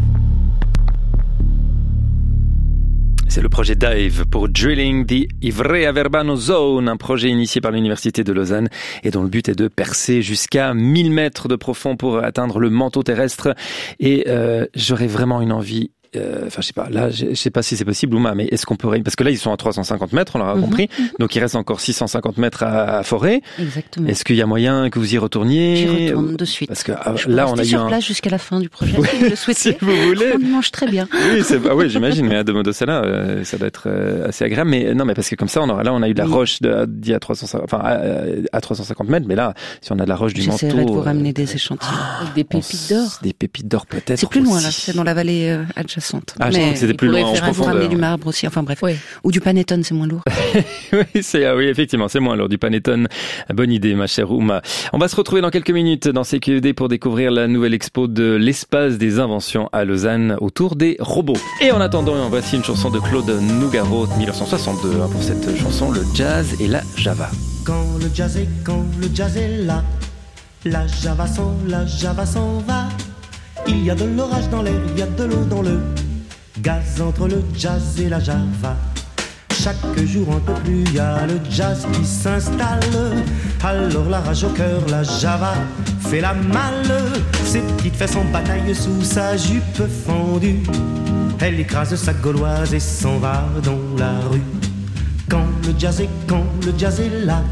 C'est le projet DIVE pour Drilling the Ivrea Verbano Zone, un projet initié par l'Université de Lausanne et dont le but est de percer jusqu'à 1000 mètres de profond pour atteindre le manteau terrestre. Et j'aurais vraiment une envie... Enfin, je sais pas. Là, je sais pas si c'est possible, Ouma, mais est-ce qu'on pourrait... Parce que là, ils sont à 350 mètres, on l'aura compris. Donc, il reste encore 650 mètres à forer. Exactement. Est-ce qu'il y a moyen que vous y retourniez? J'y retourne de suite. Parce que là, on a eu sur place jusqu'à la fin du projet. Oui, si vous le souhaitez. Si vous voulez. On y mange très bien. Oui, oui, j'imagine. Mais à de modo cela, ça doit être assez agréable. Mais non, mais parce que comme ça, on a eu de la roche d'il y a 350 mètres. Mais là, si on a de la roche du manteau. J'essaierai de vous ramener des échantillons. Des pépites d'or. Des pépites d'or, peut-être. C'est plus loin, là. C'est dans la vallée adjacente. Ah, mais c'était plus loin en profondeur. Vous ramener du marbre aussi, enfin bref. Oui. Ou du panettone, c'est moins lourd. Oui, effectivement, c'est moins lourd. Du panettone, bonne idée, ma chère Ouma. On va se retrouver dans quelques minutes dans CQFD pour découvrir la nouvelle expo de l'espace des inventions à Lausanne autour des robots. Et en attendant, voici une chanson de Claude Nougaro, 1962. Pour cette chanson, le jazz et la Java. Quand le jazz est là, la Java s'en va. Il y a de l'orage dans l'air, il y a de l'eau dans le gaz entre le jazz et la Java. Chaque jour un peu plus, il y a le jazz qui s'installe. Alors la rage au cœur, la Java fait la malle. Ses petites fesses en bataille sous sa jupe fendue. Elle écrase sa gauloise et s'en va dans la rue. Quand le jazz est là,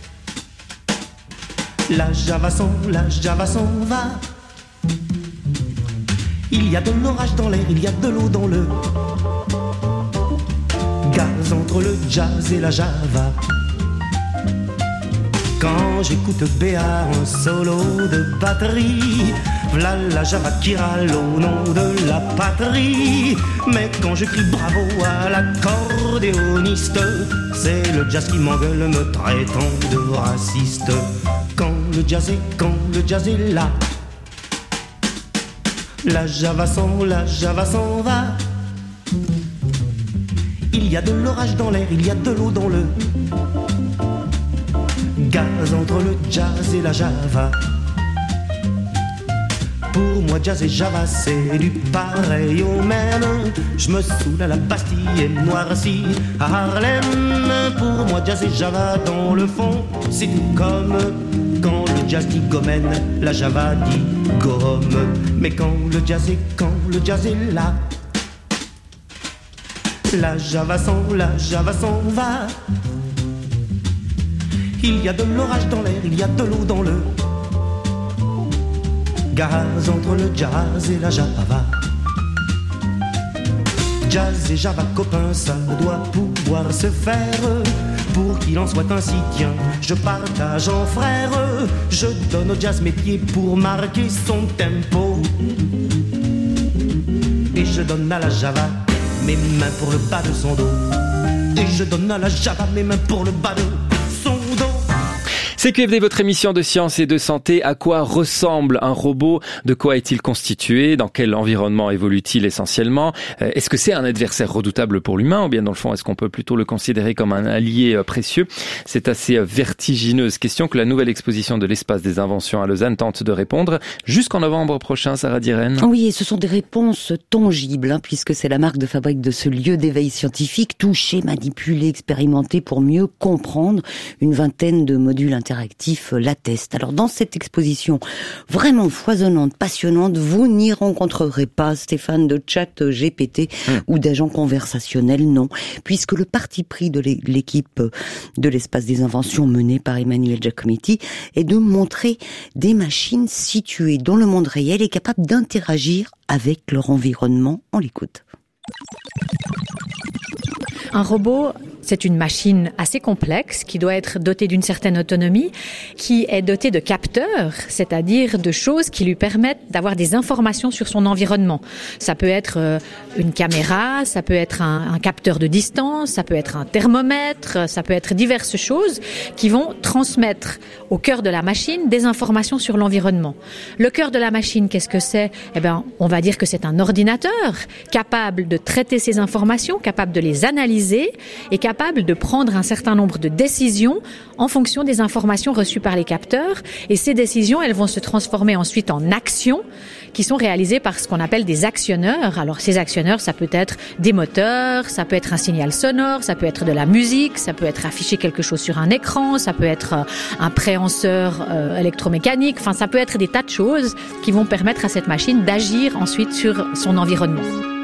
la Java s'en va. Il y a de l'orage dans l'air, il y a de l'eau dans le gaz entre le jazz et la Java. Quand j'écoute Béard, un solo de batterie, v'là la Java qui râle au nom de la patrie. Mais quand je crie bravo à l'accordéoniste, c'est le jazz qui m'engueule me traitant de raciste. quand le jazz est là. La Java s'en va. Il y a de l'orage dans l'air, il y a de l'eau dans le gaz entre le jazz et la Java. Pour moi jazz et Java c'est du pareil au même. Je me saoule à la Bastille et noirci à Harlem. Pour moi jazz et Java dans le fond c'est tout comme quand le jazz dit gomène, la Java dit gomme. Mais quand le jazz est là, la Java s'en va. Il y a de l'orage dans l'air, il y a de l'eau dans le gaz entre le jazz et la Java. Jazz et Java copains, ça doit pouvoir se faire. Pour qu'il en soit ainsi, tiens, je partage en frère. Je donne au jazz mes pieds pour marquer son tempo. Et je donne à la Java mes mains pour le bas de son dos. Et je donne à la Java mes mains pour le bas de son dos. CQFD, votre émission de science et de santé. À quoi ressemble un robot? De quoi est-il constitué? Dans quel environnement évolue-t-il essentiellement? Est-ce que c'est un adversaire redoutable pour l'humain? Ou bien dans le fond, est-ce qu'on peut plutôt le considérer comme un allié précieux? C'est assez vertigineuse question que la nouvelle exposition de l'Espace des Inventions à Lausanne tente de répondre jusqu'en novembre prochain, Sarah Diren. Oui, et ce sont des réponses tangibles, puisque c'est la marque de fabrique de ce lieu d'éveil scientifique, touché, manipulé, expérimenté pour mieux comprendre. Une vingtaine de modules interactifs l'attestent. Alors dans cette exposition vraiment foisonnante, passionnante, vous n'y rencontrerez pas, Stéphane, de chat GPT ou d'agents conversationnels, non, puisque le parti pris de l'équipe de l'Espace des Inventions menée par Emmanuel Giacometti est de montrer des machines situées dans le monde réel et capables d'interagir avec leur environnement. On l'écoute. Un robot, c'est une machine assez complexe qui doit être dotée d'une certaine autonomie, qui est dotée de capteurs, c'est-à-dire de choses qui lui permettent d'avoir des informations sur son environnement. Ça peut être une caméra, ça peut être un capteur de distance, ça peut être un thermomètre, ça peut être diverses choses qui vont transmettre au cœur de la machine des informations sur l'environnement. Le cœur de la machine, qu'est-ce que c'est? On va dire que c'est un ordinateur capable de traiter ces informations, capable de les analyser et capable de prendre un certain nombre de décisions en fonction des informations reçues par les capteurs. Et ces décisions, elles vont se transformer ensuite en actions qui sont réalisées par ce qu'on appelle des actionneurs. Alors ces actionneurs, ça peut être des moteurs, ça peut être un signal sonore, ça peut être de la musique, ça peut être afficher quelque chose sur un écran, ça peut être un préhenseur électromécanique, enfin ça peut être des tas de choses qui vont permettre à cette machine d'agir ensuite sur son environnement.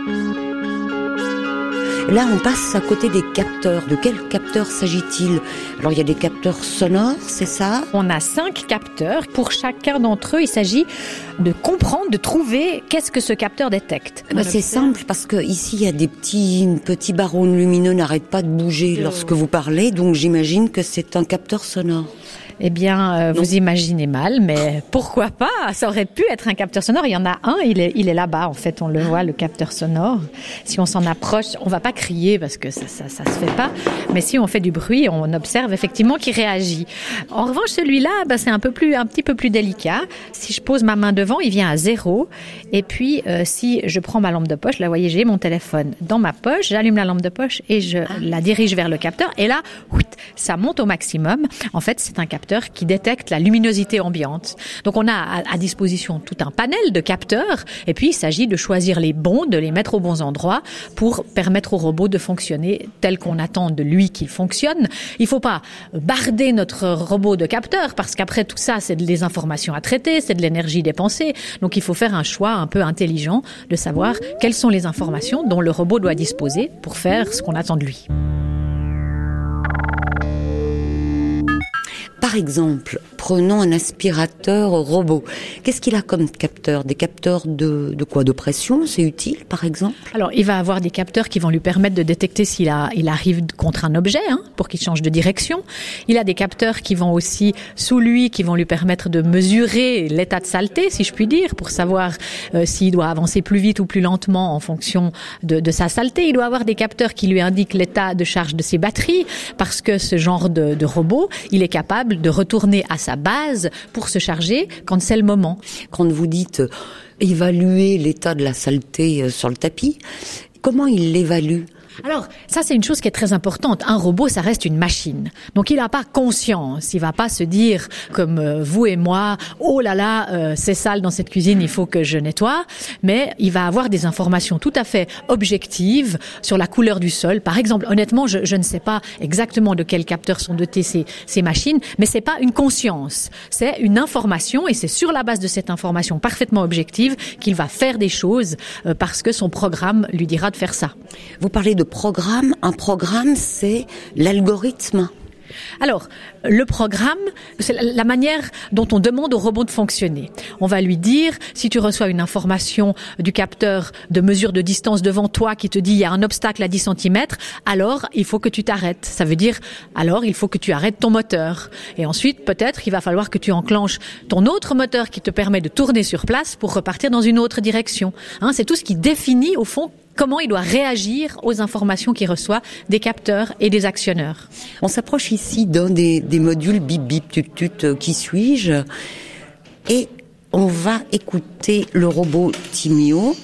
Là, on passe à côté des capteurs. De quels capteurs s'agit-il? Alors, il y a des capteurs sonores, c'est ça? On a 5 capteurs. Pour chacun d'entre eux, il s'agit de comprendre, de trouver qu'est-ce que ce capteur détecte. C'est simple, parce que ici, il y a des petits barreaux lumineux n'arrêtent pas de bouger lorsque vous parlez, donc j'imagine que c'est un capteur sonore. Eh bien, vous imaginez mal, mais pourquoi pas? Ça aurait pu être un capteur sonore. Il y en a un, il est là-bas, en fait, on le voit, le capteur sonore. Si on s'en approche, on va pas crier parce que ça se fait pas, mais si on fait du bruit, on observe effectivement qu'il réagit. En revanche, celui-là, c'est un petit peu plus délicat. Si je pose ma main devant, il vient à 0. Et puis, si je prends ma lampe de poche, là, vous voyez, j'ai mon téléphone dans ma poche, j'allume la lampe de poche et je la dirige vers le capteur. Et là, ça monte au maximum. En fait, c'est un capteur qui détecte la luminosité ambiante. Donc on a à disposition tout un panel de capteurs et puis il s'agit de choisir les bons, de les mettre aux bons endroits pour permettre au robot de fonctionner tel qu'on attend de lui qu'il fonctionne. Il faut pas barder notre robot de capteurs parce qu'après tout ça, c'est des informations à traiter, c'est de l'énergie dépensée. Donc il faut faire un choix un peu intelligent de savoir quelles sont les informations dont le robot doit disposer pour faire ce qu'on attend de lui. Par exemple, prenons un aspirateur robot. Qu'est-ce qu'il a comme capteur? Des capteurs de quoi? De pression? C'est utile, par exemple? Alors, il va avoir des capteurs qui vont lui permettre de détecter il arrive contre un objet, pour qu'il change de direction. Il a des capteurs qui vont aussi, sous lui, qui vont lui permettre de mesurer l'état de saleté, si je puis dire, pour savoir s'il doit avancer plus vite ou plus lentement en fonction de sa saleté. Il doit avoir des capteurs qui lui indiquent l'état de charge de ses batteries, parce que ce genre de robot, il est capable de retourner à sa la base pour se charger quand c'est le moment. Quand vous dites évaluer l'état de la saleté sur le tapis, comment il l'évalue ? Alors, ça c'est une chose qui est très importante. Un robot, ça reste une machine. Donc il n'a pas conscience. Il va pas se dire, comme vous et moi, oh là là, c'est sale dans cette cuisine, il faut que je nettoie. Mais il va avoir des informations tout à fait objectives sur la couleur du sol. Par exemple, honnêtement, je ne sais pas exactement de quels capteurs sont dotées ces machines, mais c'est pas une conscience. C'est une information et c'est sur la base de cette information parfaitement objective qu'il va faire des choses parce que son programme lui dira de faire ça. Vous parlez de programme. Un programme, c'est l'algorithme. Alors, le programme, c'est la manière dont on demande au robot de fonctionner. On va lui dire, si tu reçois une information du capteur de mesure de distance devant toi qui te dit il y a un obstacle à 10 cm, alors il faut que tu t'arrêtes. Ça veut dire, alors il faut que tu arrêtes ton moteur. Et ensuite, peut-être, il va falloir que tu enclenches ton autre moteur qui te permet de tourner sur place pour repartir dans une autre direction. C'est tout ce qui définit, au fond, comment il doit réagir aux informations qu'il reçoit des capteurs et des actionneurs. On s'approche ici d'un des modules bip bip tut tut, qui suis-je, et on va écouter le robot Timio.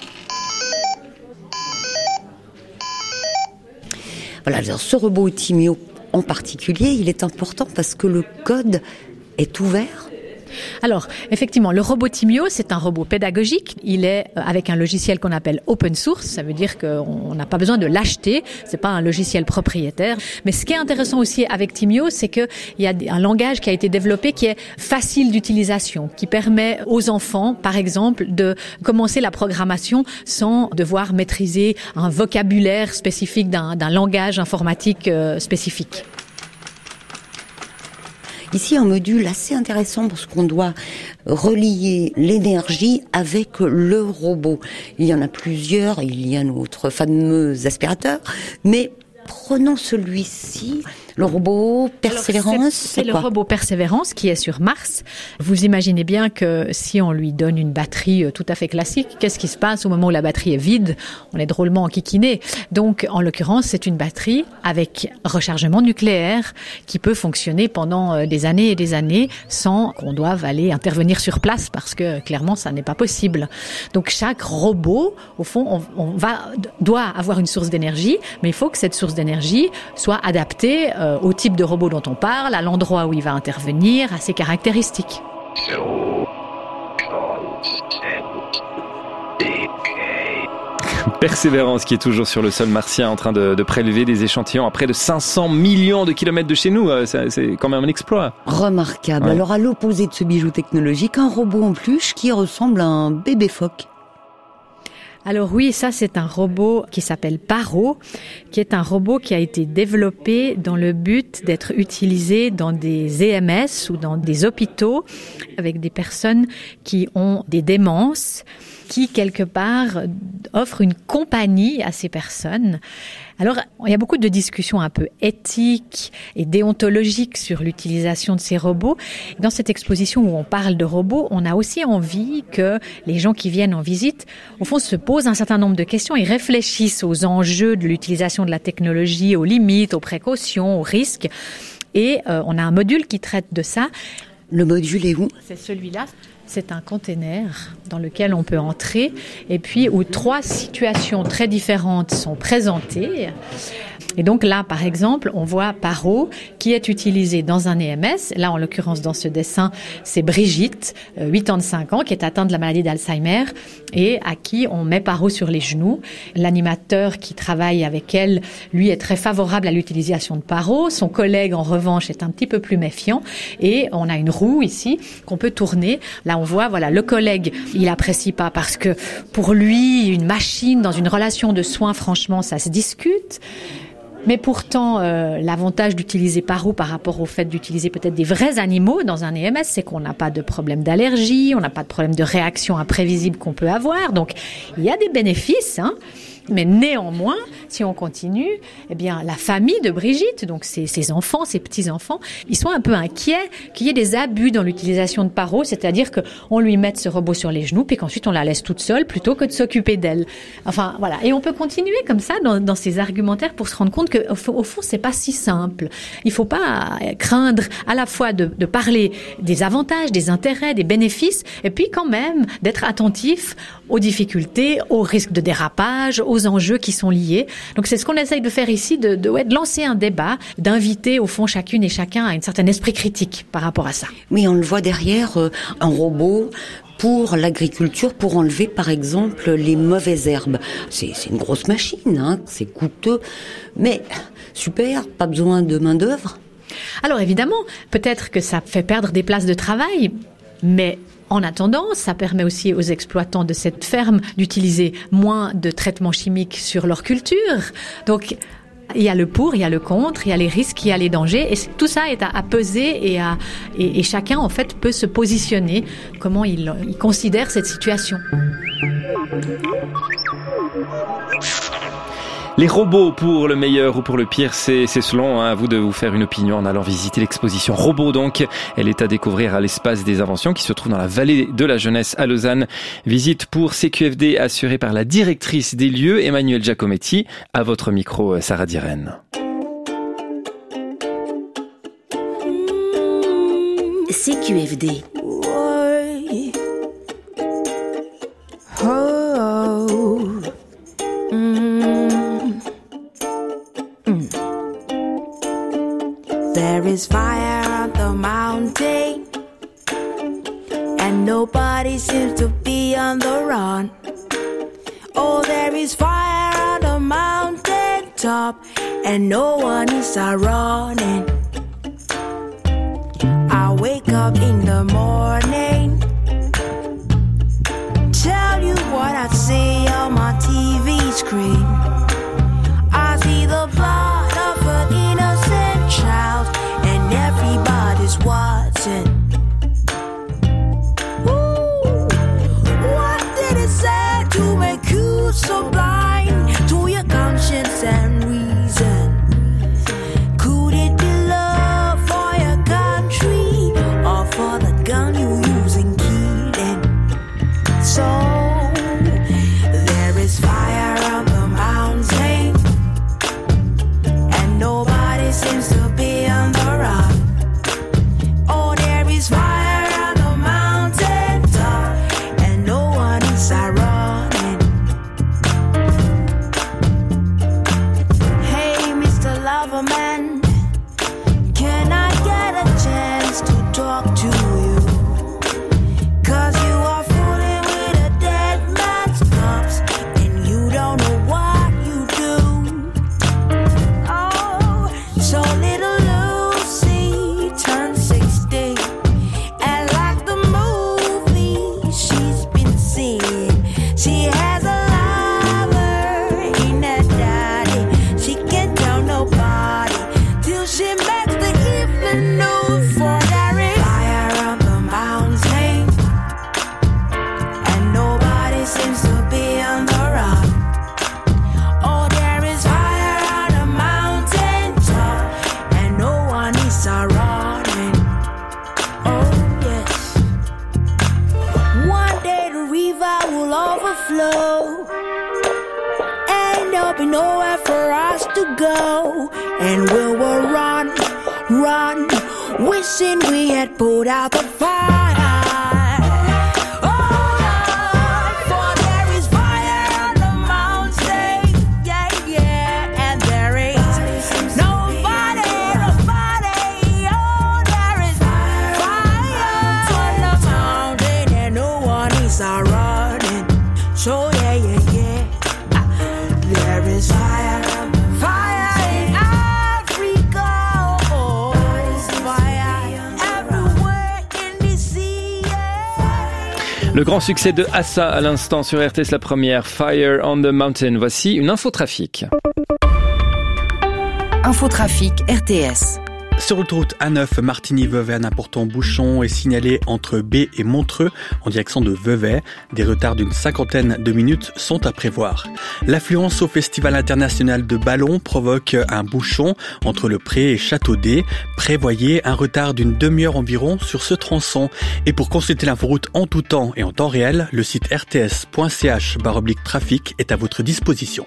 Voilà, alors ce robot Timio en particulier, il est important parce que le code est ouvert. Alors, effectivement, le robot Timio, c'est un robot pédagogique. Il est avec un logiciel qu'on appelle open source. Ça veut dire qu'on n'a pas besoin de l'acheter. C'est pas un logiciel propriétaire. Mais ce qui est intéressant aussi avec Timio, c'est qu'il y a un langage qui a été développé qui est facile d'utilisation, qui permet aux enfants, par exemple, de commencer la programmation sans devoir maîtriser un vocabulaire spécifique d'un langage informatique spécifique. Ici, un module assez intéressant parce qu'on doit relier l'énergie avec le robot. Il y en a plusieurs, il y a notre fameux aspirateur, mais prenons celui-ci, le robot Persévérance. C'est le robot Persévérance qui est sur Mars. Vous imaginez bien que si on lui donne une batterie tout à fait classique, qu'est-ce qui se passe au moment où la batterie est vide ? On est drôlement enquiquiné. Donc, en l'occurrence, c'est une batterie avec rechargement nucléaire qui peut fonctionner pendant des années et des années sans qu'on doive aller intervenir sur place parce que clairement, ça n'est pas possible. Donc, chaque robot, au fond, doit avoir une source d'énergie, mais il faut que cette source d'énergie soit adaptée au type de robot dont on parle, à l'endroit où il va intervenir, à ses caractéristiques. Persévérance qui est toujours sur le sol martien en train de prélever des échantillons à près de 500 millions de kilomètres de chez nous. C'est quand même un exploit. Remarquable. Ouais. Alors à l'opposé de ce bijou technologique, un robot en peluche qui ressemble à un bébé phoque. Alors oui, ça c'est un robot qui s'appelle Paro, qui est un robot qui a été développé dans le but d'être utilisé dans des EMS ou dans des hôpitaux avec des personnes qui ont des démences, qui quelque part offrent une compagnie à ces personnes. Alors, il y a beaucoup de discussions un peu éthiques et déontologiques sur l'utilisation de ces robots. Dans cette exposition où on parle de robots, on a aussi envie que les gens qui viennent en visite, au fond, se posent un certain nombre de questions et réfléchissent aux enjeux de l'utilisation de la technologie, aux limites, aux précautions, aux risques. Et on a un module qui traite de ça. Le module est où ? C'est celui-là. C'est un container dans lequel on peut entrer et puis où 3 situations très différentes sont présentées. Et donc là, par exemple, on voit Paro qui est utilisé dans un EMS. Là, en l'occurrence, dans ce dessin, c'est Brigitte, 85 ans, qui est atteinte de la maladie d'Alzheimer et à qui on met Paro sur les genoux. L'animateur qui travaille avec elle, lui, est très favorable à l'utilisation de Paro. Son collègue, en revanche, est un petit peu plus méfiant. Et on a une roue ici qu'on peut tourner. Là, on voit, voilà, le collègue, il apprécie pas parce que pour lui, une machine dans une relation de soins, franchement, ça se discute. Mais pourtant, l'avantage d'utiliser Paro par rapport au fait d'utiliser peut-être des vrais animaux dans un EMS, c'est qu'on n'a pas de problème d'allergie, on n'a pas de problème de réaction imprévisible qu'on peut avoir. Donc, il y a des bénéfices, Mais néanmoins, si on continue, eh bien, la famille de Brigitte, donc ses enfants, ses petits-enfants, ils sont un peu inquiets qu'il y ait des abus dans l'utilisation de Paro, c'est-à-dire qu'on lui mette ce robot sur les genoux, puis qu'ensuite on la laisse toute seule plutôt que de s'occuper d'elle. Enfin, voilà. Et on peut continuer comme ça dans ces argumentaires pour se rendre compte qu'au fond, c'est pas si simple. Il faut pas craindre à la fois de parler des avantages, des intérêts, des bénéfices, et puis quand même d'être attentif aux difficultés, aux risques de dérapage, aux enjeux qui sont liés. Donc c'est ce qu'on essaye de faire ici, de lancer un débat, d'inviter au fond chacune et chacun à un certain esprit critique par rapport à ça. Oui, on le voit derrière, un robot pour l'agriculture, pour enlever par exemple les mauvaises herbes. C'est une grosse machine, hein, c'est coûteux, mais super, pas besoin de main d'œuvre. Alors évidemment, peut-être que ça fait perdre des places de travail, mais en attendant, ça permet aussi aux exploitants de cette ferme d'utiliser moins de traitements chimiques sur leur culture. Donc, il y a le pour, il y a le contre, il y a les risques, il y a les dangers. Et tout ça est à peser et chacun, en fait, peut se positionner comment il considère cette situation. Les robots, pour le meilleur ou pour le pire, c'est selon à vous de vous faire une opinion en allant visiter l'exposition Robots. Donc, elle est à découvrir à l'Espace des Inventions qui se trouve dans la vallée de la Jeunesse à Lausanne. Visite pour CQFD assurée par la directrice des lieux, Emmanuelle Giacometti. À votre micro, Sarah Diren. CQFD. There is fire on the mountain, and nobody seems to be on the run. Oh, there is fire on the mountain top, and no one is running. I wake up in the morning, tell you what I see on my TV screen. I see the blood of an innocent child, and everybody's watching. Ooh, what did it say to make you so blind to your conscience and reason? Could it be love for your country, or for the gun you use in killing? So there is fire on the mountain, and nobody seems to be on the run. Oh, there is fire on the mountain top, and no one is running. Hey, Mr. Loverman, can I get a chance to talk to you? 'Cause you are fooling with a dead man's cups, and you don't know what you do. Oh, so little Lucy turned 16, and like the movie she's been seeing, she has a lover in her daddy. She can't tell nobody till she makes the evening news. For there is fire on the mountain, and nobody seems to be on the run. Oh, there is fire on the mountain top, and no one is running. Oh, yes. One day the river will overflow, and there'll be nowhere for us to go, and we will run, run, wishing we had put out the fire. Oh, for there is fire on the mountain, yeah, yeah, and there is nobody. Oh, there is fire on the mountain, and no one is running. So yeah, yeah, yeah, there is fire in Africa. Oh, fire everywhere in the sea. Le grand succès de Assa à l'instant sur RTS La Première, Fire on the Mountain. Voici une infotrafic. Infotrafic RTS. Sur l'autoroute A9, Martigny-Vevey, un important bouchon est signalé entre B et Montreux en direction de Vevey. Des retards d'une 50aine de minutes sont à prévoir. L'affluence au Festival international de ballon provoque un bouchon entre Le Pré et Châteaudet. Prévoyez un retard d'une demi-heure environ sur ce tronçon. Et pour consulter l'inforoute en tout temps et en temps réel, le site rts.ch/trafic est à votre disposition.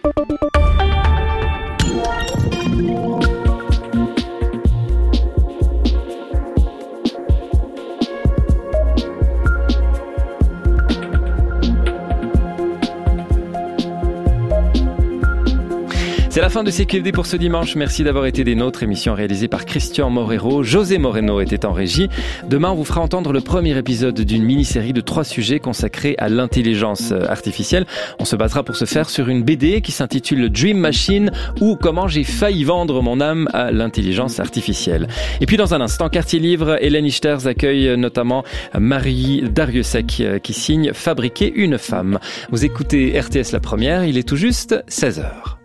C'est la fin de CQFD pour ce dimanche. Merci d'avoir été des nôtres. Émission réalisée par Christian Morero. José Moreno était en régie. Demain, on vous fera entendre le premier épisode d'une mini-série de 3 sujets consacrés à l'intelligence artificielle. On se basera pour ce faire sur une BD qui s'intitule Dream Machine ou Comment j'ai failli vendre mon âme à l'intelligence artificielle. Et puis dans un instant, Quartier Livre, Hélène Ichters accueille notamment Marie Dariussec qui signe Fabriquer une femme. Vous écoutez RTS La Première, il est tout juste 16h.